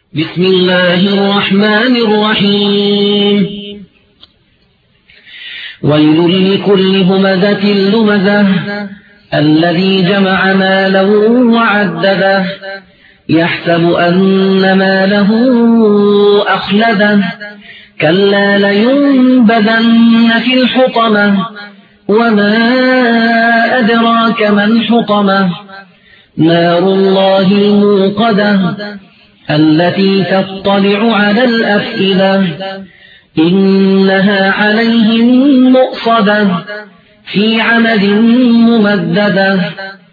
بسم الله الرحمن الرحيم ويل لكل همزة لمزة الذي جمع ماله وعدده يحسب أن ماله أخلده كلا لينبذن في الحطمة وما أدراك ما الحطمة نار الله الموقدة التي تطلع على الأفئدة إنها عليهم مؤصدة في عمد ممددة